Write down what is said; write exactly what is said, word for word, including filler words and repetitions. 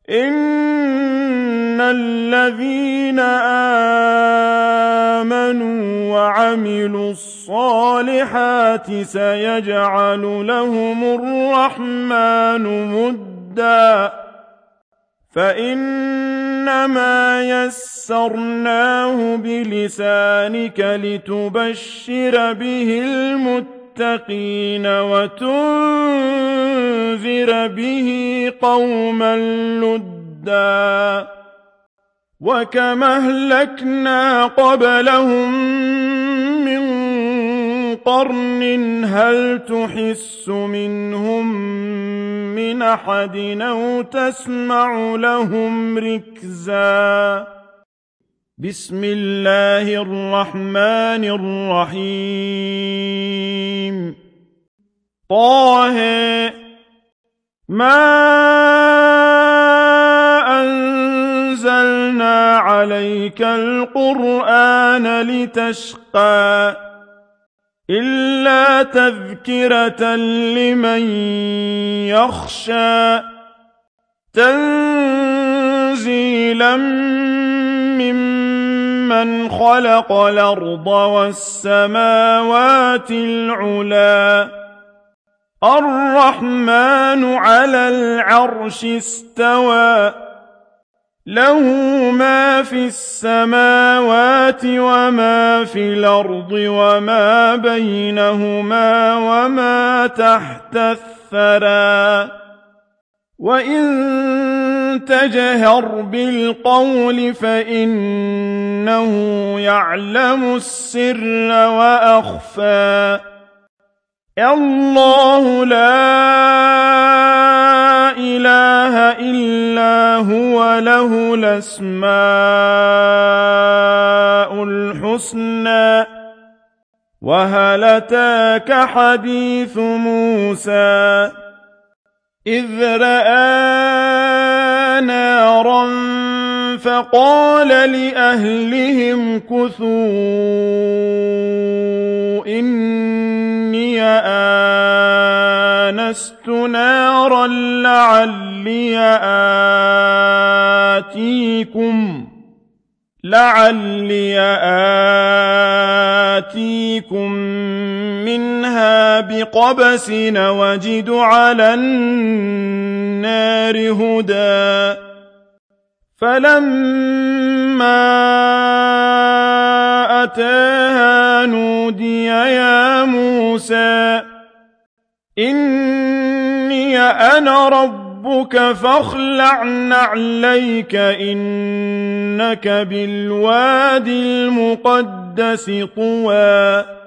إِنَّ الَّذِينَ آمَنُوا وَعَمِلُوا الصَّالِحَاتِ سَيَجْعَلُ لَهُمُ الرَّحْمَٰنُ وُدًّا فَإِنَّمَا يَسَّرْنَاهُ بِلِسَانِكَ لِتُبَشِّرَ بِهِ الْمُتَّقِينَ وَتُنذِرَ بِهِ قَوْمًا لُّدًّا وَكَمْ أَهْلَكْنَا قَبْلَهُم مِّن قَرْنٍ هَلْ تُحِسُّ مِنْهُم مِّنْ أَحَدٍ أَوْ تَسْمَعُ لَهُمْ رِكْزًا بسم الله الرحمن الرحيم طه ما أنزلنا عليك القرآن لتشقى إلا تذكرة لمن يخشى تنزيلا ممن خلق الأرض والسماوات العلى الرحمن على العرش استوى له ما في السماوات وما في الأرض وما بينهما وما تحت الثرى وإن تجهر بالقول فإنه يعلم السر وأخفى الله لا إله إلا هو له الأسماء الحسنى وهل أتاك حديث موسى إذ رأى نارا فقال لأهلهم كثوا إني آنست نارا لعلي آتيكم لعلي آتيكم منها بقبس وجد على النار هدى فلما أتاها نودي يا موسى إني أنا ربك فاخلع نعليك إنك بالوادي المقدس طوى